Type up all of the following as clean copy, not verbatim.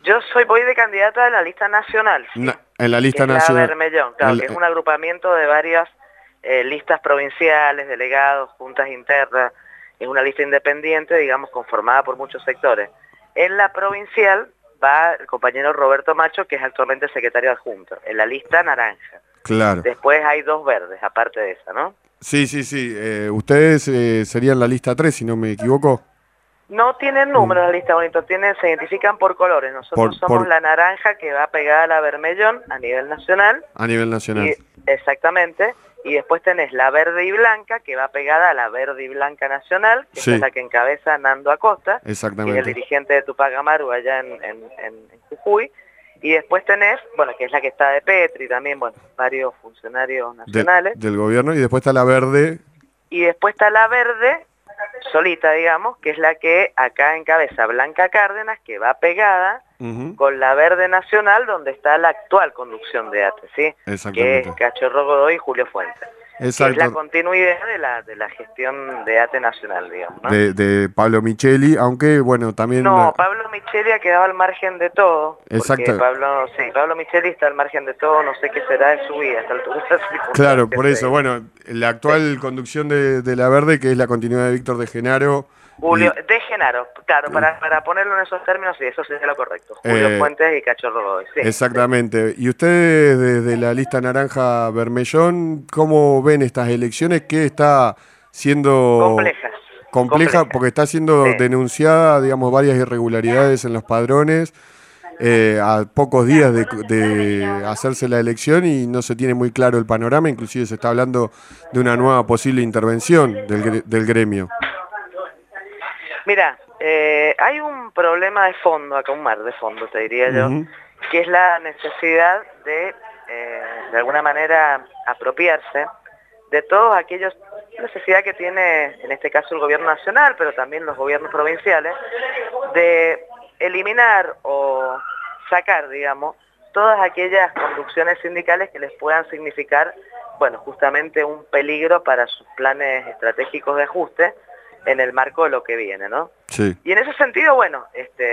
Voy de candidata en la lista nacional, sí, En la que lista es la nacional. Bermellón, claro, que es un agrupamiento de varias listas provinciales, delegados, juntas internas, es una lista independiente, digamos, conformada por muchos sectores. En la provincial va el compañero Roberto Macho, que es actualmente secretario adjunto, en la lista naranja. Claro. Después hay dos verdes, aparte de esa, ¿no? Sí, sí, sí. Ustedes serían la lista 3 si no me equivoco. No tienen Mm. números la lista bonito, se identifican por colores. Nosotros somos Por, la naranja que va pegada a la Bermellón a nivel nacional. a nivel nacional. Y exactamente, y después tenés la verde y blanca, que va pegada a la verde y blanca nacional, que esa es Sí, la que encabeza Nando Acosta, que es el exactamente. dirigente de Tupac Amaru allá en Jujuy, y después tenés, bueno, que es la que está de Petri también, bueno, varios funcionarios nacionales, Del gobierno. Y después está la verde. y después está la verde, solita, digamos, que es la que acá encabeza Blanca Cárdenas, que va pegada Ujú. con la verde nacional, donde está la actual conducción de ATE, ¿sí? Que es Exactamente. Cachorro Godoy y Julio Fuentes, que es la Exacto. continuidad de la gestión de ATE nacional, digamos, ¿no? De Pablo Micheli, aunque bueno, también No, Pablo Micheli ha quedado al margen de todo, porque exacta, Pablo Micheli está al margen de todo, no sé qué será de su vida a esta altura, así como claro, que por te eso, digo. bueno, la Sí. actual conducción de La Verde, que es la continuidad de Víctor de Genaro, Julio, y de Genaro, claro, para ponerlo en esos términos, sí, eso sería lo correcto. Julio eh, Fuentes y Cachorro Godoy, sí, sí. exactamente. Y ustedes desde la lista naranja Bermellón, ¿cómo ven estas elecciones? ¿Qué está siendo Complejas, compleja? complejas, Porque está siendo sí. denunciada, digamos, varias irregularidades en los padrones. A pocos días de hacerse la elección y no se tiene muy claro el panorama, inclusive se está hablando de una nueva posible intervención del gremio. Mira, hay un problema de fondo acá, un mar de fondo, te diría yo, Ujú. que es la necesidad de alguna manera, apropiarse de todos aquellos, necesidad que tiene, en este caso, el gobierno nacional, pero también los gobiernos provinciales, de eliminar o sacar, digamos, todas aquellas conducciones sindicales que les puedan significar, bueno, justamente un peligro para sus planes estratégicos de ajuste en el marco de lo que viene, ¿no? Sí, Y en ese sentido, bueno,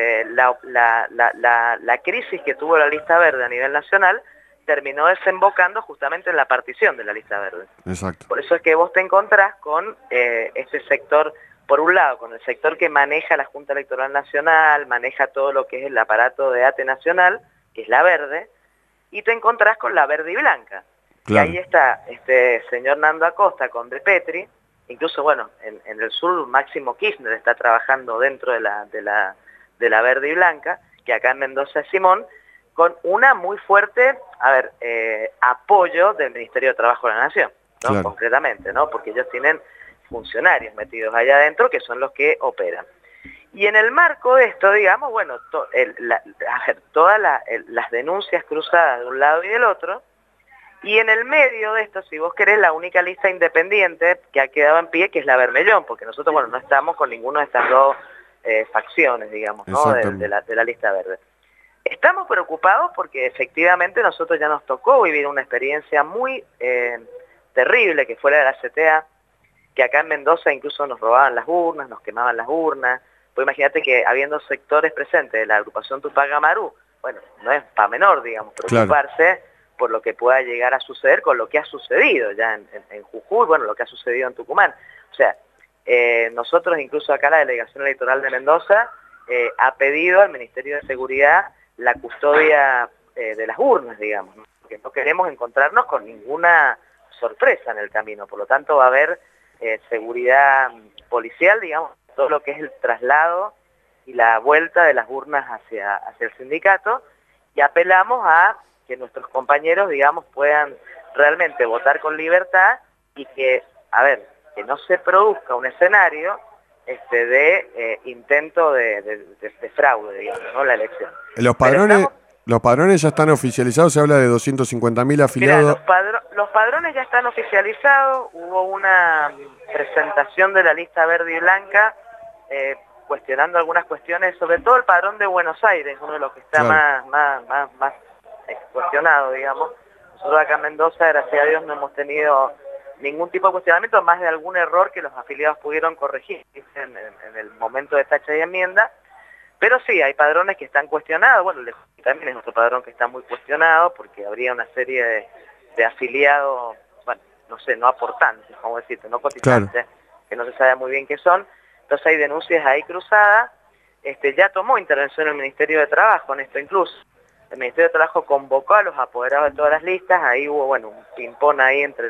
la crisis que tuvo la lista verde a nivel nacional terminó desembocando justamente en la partición de la lista verde. exacto. Por eso es que vos te encontrás con este sector, por un lado, con el sector que maneja la Junta Electoral Nacional, maneja todo lo que es el aparato de ATE nacional, que es la verde, y te encontrás con la verde y blanca. Y Claro, ahí está este señor Nando Acosta con De Petri, incluso, bueno, en el sur Máximo Kirchner está trabajando dentro de la verde y blanca, que acá en Mendoza es Simón, con una muy fuerte, apoyo del Ministerio de Trabajo de la Nación, ¿no? claro. Concretamente, ¿no? Porque ellos tienen funcionarios metidos allá adentro que son los que operan. Y en el marco de esto, digamos, bueno, todas las denuncias cruzadas de un lado y del otro, y en el medio de esto, si vos querés, la única lista independiente que ha quedado en pie, que es la Bermellón, porque nosotros, bueno, no estamos con ninguna de estas dos facciones, digamos, ¿no? Exactamente. De la lista verde. Estamos preocupados porque efectivamente nosotros ya nos tocó vivir una experiencia muy terrible, que fue la de la CTA, que acá en Mendoza incluso nos robaban las urnas, nos quemaban las urnas. Pues imagínate que habiendo sectores presentes de la agrupación Tupac Amaru, bueno, no es para menor, digamos, Claro. preocuparse por lo que pueda llegar a suceder con lo que ha sucedido ya en Jujuy, bueno, lo que ha sucedido en Tucumán. O sea, nosotros incluso acá la Delegación Electoral de Mendoza ha pedido al Ministerio de Seguridad la custodia de las urnas, digamos, ¿no? Porque no queremos encontrarnos con ninguna sorpresa en el camino, por lo tanto va a haber seguridad policial, digamos, todo lo que es el traslado y la vuelta de las urnas hacia el sindicato, y apelamos a que nuestros compañeros, digamos, puedan realmente votar con libertad y que, a ver, que no se produzca un escenario de intento de fraude, digamos, ¿no? La elección. Los Pero padrones, estamos. los padrones ya están oficializados, se habla de 250.000 Mirá, afiliados. los padrones ya están oficializados, hubo una presentación de la lista verde y blanca cuestionando algunas cuestiones, sobre todo el padrón de Buenos Aires, uno de los que está Claro, más cuestionado, digamos. Nosotros acá en Mendoza, gracias a Dios, no hemos tenido ningún tipo de cuestionamiento, más de algún error que los afiliados pudieron corregir en el momento de tacha y enmienda. Pero sí, hay padrones que están cuestionados, bueno, el de Jujuy también es otro padrón que está muy cuestionado porque habría una serie de afiliados, bueno, no sé, no aportantes, como decirte, no cotizantes, que no se sabe muy bien qué son. Entonces hay denuncias ahí cruzadas. Ya tomó intervención el Ministerio de Trabajo en esto incluso. El Ministerio de Trabajo convocó a los apoderados de todas las listas, ahí hubo, bueno, un ping-pong ahí entre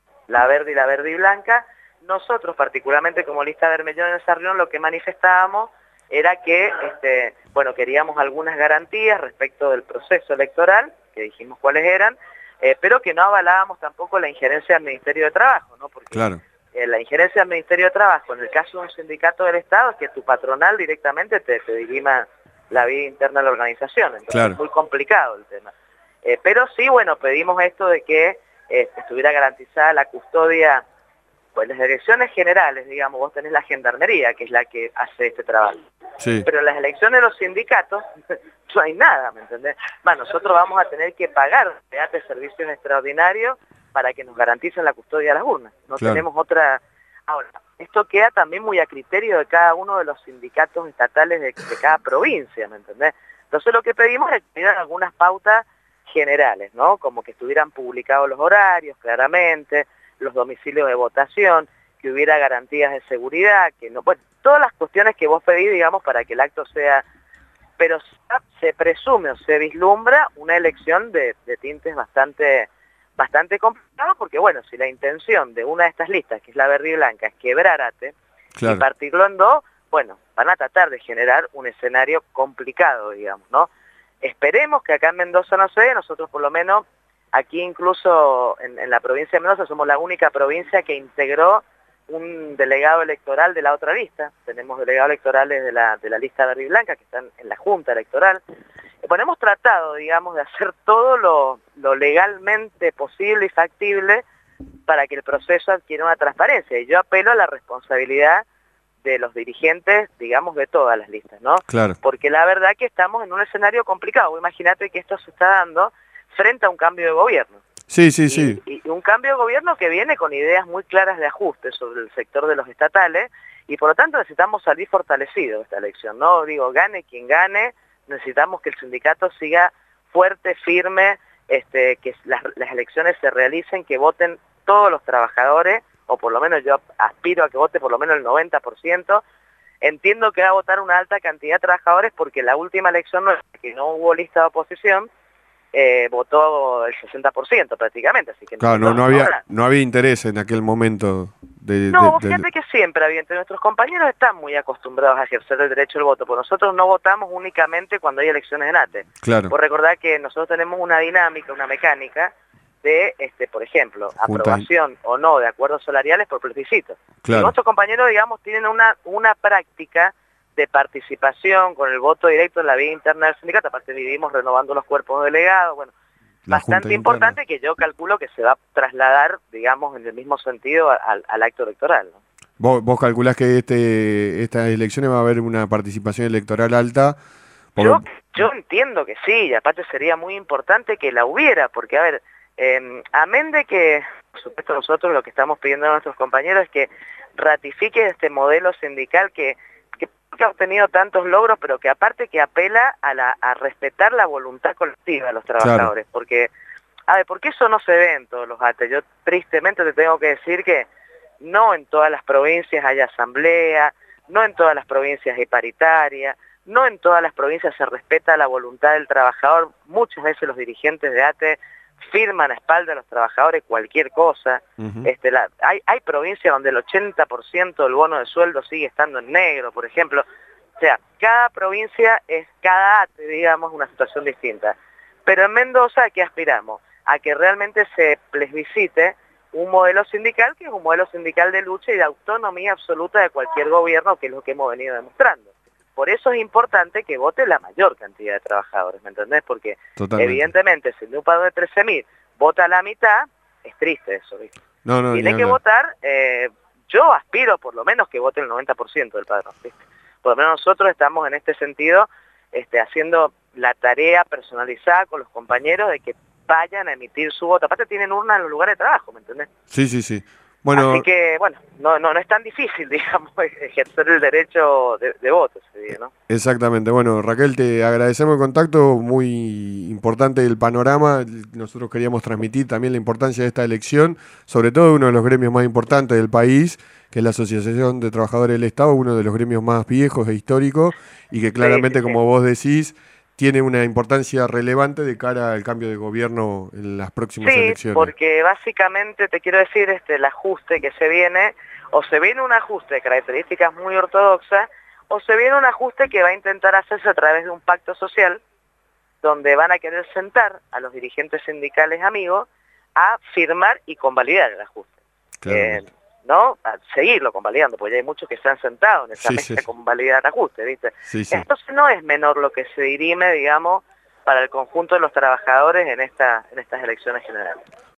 la verde y blanca. Nosotros, particularmente como lista Bermellón en esa reunión, lo que manifestábamos era que, bueno, queríamos algunas garantías respecto del proceso electoral, que dijimos cuáles eran, pero que no avalábamos tampoco la injerencia del Ministerio de Trabajo, ¿no? Porque la injerencia del Ministerio de Trabajo, en el caso de un sindicato del Estado, es que tu patronal directamente te dirima la vida interna de la organización, entonces es muy complicado el tema. Pero sí, bueno, pedimos esto de que estuviera garantizada la custodia, pues las elecciones generales, digamos, vos tenés la gendarmería, que es la que hace este trabajo. Sí. Pero en las elecciones de los sindicatos no hay nada, ¿me entendés? Nosotros vamos a tener que pagar de servicios extraordinarios para que nos garanticen la custodia de las urnas. No tenemos otra... Ahora, esto queda también muy a criterio de cada uno de los sindicatos estatales de cada provincia, ¿me entendés? Entonces lo que pedimos es que tuvieran algunas pautas generales, ¿no? Como que estuvieran publicados los horarios claramente, los domicilios de votación, que hubiera garantías de seguridad, que no, bueno, todas las cuestiones que vos pedís, digamos, para que el acto sea, pero se presume o se vislumbra una elección de tintes bastante complicado, porque bueno, si la intención de una de estas listas, que es la verde y blanca, es quebrar ATE, y partirlo en dos, bueno, van a tratar de generar un escenario complicado, digamos, ¿no? Esperemos que acá en Mendoza no se dé, nosotros por lo menos aquí incluso en la provincia de Mendoza somos la única provincia que integró un delegado electoral de la otra lista. Tenemos delegados electorales de la lista verde y blanca que están en la Junta Electoral. Bueno, hemos tratado, digamos, de hacer todo lo legalmente posible y factible para que el proceso adquiera una transparencia. Y yo apelo a la responsabilidad de los dirigentes, digamos, de todas las listas, ¿no? Porque la verdad que estamos en un escenario complicado. Imagínate que esto se está dando frente a un cambio de gobierno. Y un cambio de gobierno que viene con ideas muy claras de ajuste sobre el sector de los estatales, y por lo tanto necesitamos salir fortalecidos de esta elección, ¿no? Digo, gane quien gane, necesitamos que el sindicato siga fuerte, firme, que las elecciones se realicen, que voten todos los trabajadores, o por lo menos yo aspiro a que vote por lo menos el 90%. Entiendo que va a votar una alta cantidad de trabajadores porque la última elección, que no hubo lista de oposición, votó el 60% prácticamente, así que no había interés en aquel momento. Fíjate que siempre había, entre nuestros compañeros están muy acostumbrados a ejercer el derecho al voto, porque nosotros no votamos únicamente cuando hay elecciones en ATE. Por recordar que nosotros tenemos una dinámica, una mecánica de, por ejemplo, aprobación o no de acuerdos salariales por plebiscito. Y nuestros compañeros, digamos, tienen una práctica de participación con el voto directo en la vida interna del sindicato. Aparte vivimos renovando los cuerpos delegados, bueno, bastante importante, que yo calculo que se va a trasladar, digamos, en el mismo sentido al acto electoral, ¿no? ¿Vos calculás que estas elecciones va a haber una participación electoral alta? Yo entiendo que sí, y aparte sería muy importante que la hubiera, porque, a ver, amén de que, por supuesto, nosotros lo que estamos pidiendo a nuestros compañeros es que ratifique este modelo sindical que ha obtenido tantos logros, pero que aparte que apela a respetar la voluntad colectiva de los trabajadores, porque, a ver, porque eso no se ve en todos los ATE. Yo tristemente te tengo que decir que no en todas las provincias hay asamblea, no en todas las provincias hay paritaria, no en todas las provincias se respeta la voluntad del trabajador. Muchas veces los dirigentes de ATE firman a espalda de los trabajadores cualquier cosa. Hay provincias donde el 80% del bono de sueldo sigue estando en negro, por ejemplo. O sea, cada provincia cada ATE, digamos, una situación distinta. Pero en Mendoza, ¿a qué aspiramos? A que realmente se plebiscite un modelo sindical que es un modelo sindical de lucha y de autonomía absoluta de cualquier gobierno, que es lo que hemos venido demostrando. Por eso es importante que vote la mayor cantidad de trabajadores, ¿me entendés? Porque evidentemente si de un padrón de 13.000 vota la mitad, es triste eso, ¿viste? Tiene que votar, yo aspiro por lo menos que vote el 90% del padrón, ¿viste? Por lo menos nosotros estamos en este sentido haciendo la tarea personalizada con los compañeros de que vayan a emitir su voto. Aparte tienen urna en los lugares de trabajo, ¿me entendés? Sí. Bueno, Así que, bueno, no es tan difícil, digamos, ejercer el derecho de voto ese día, ¿no? exactamente. Bueno, Raquel, te agradecemos el contacto, muy importante el panorama. Nosotros queríamos transmitir también la importancia de esta elección, sobre todo de uno de los gremios más importantes del país, que es la Asociación de Trabajadores del Estado, uno de los gremios más viejos e históricos, y que Sí, sí, claramente, sí. como vos decís, tiene una importancia relevante de cara al cambio de gobierno en las próximas Sí, elecciones. porque básicamente te quiero decir, el ajuste que se viene, o se viene un ajuste de características muy ortodoxas, o se viene un ajuste que va a intentar hacerse a través de un pacto social, donde van a querer sentar a los dirigentes sindicales amigos a firmar y convalidar el ajuste. Claramente. ¿No? A seguirlo convalidando, porque ya hay muchos que se han sentado en esa Sí, sí, mesa con validar ajuste, ¿viste? sí, sí. Entonces no es menor lo que se dirime, digamos, para el conjunto de los trabajadores en estas elecciones generales.